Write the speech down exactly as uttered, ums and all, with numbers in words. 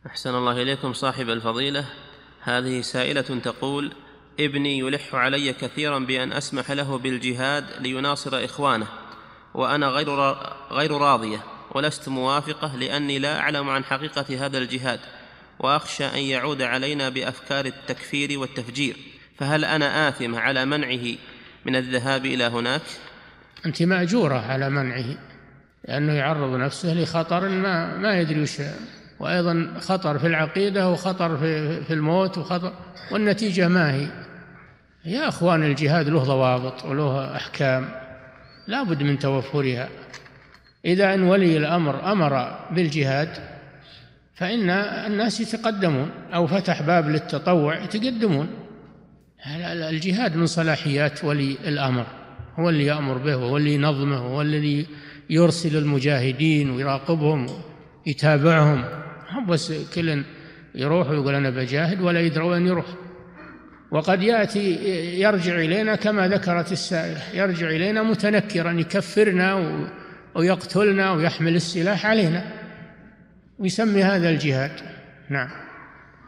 أحسن الله إليكم صاحب الفضيلة. هذه سائلة تقول: ابني يلح علي كثيرا بأن أسمح له بالجهاد ليناصر إخوانه، وأنا غير غير راضية ولست موافقة، لأني لا أعلم عن حقيقة هذا الجهاد، وأخشى أن يعود علينا بأفكار التكفير والتفجير، فهل أنا آثمة على منعه من الذهاب إلى هناك؟ أنت مأجورة على منعه، لأنه يعرض نفسه لخطر ما, ما يدري وش، وأيضا خطر في العقيدة وخطر في, في الموت وخطر، والنتيجة ما هي؟ يا أخوان، الجهاد له ضوابط وله أحكام لا بد من توفرها. إذا أن ولي الأمر أمر بالجهاد فإن الناس يتقدمون، أو فتح باب للتطوع يتقدمون. الجهاد من صلاحيات ولي الأمر، هو اللي يأمر به، هو اللي ينظمه، هو الذي يرسل المجاهدين ويراقبهم يتابعهم. بس كل يروح ويقول أنا بجاهد ولا يدري وين يروح. وقد يأتي يرجع إلينا كما ذكرت السائلة، يرجع إلينا متنكرا يكفرنا ويقتلنا ويحمل السلاح علينا ويسمي هذا الجهاد. نعم.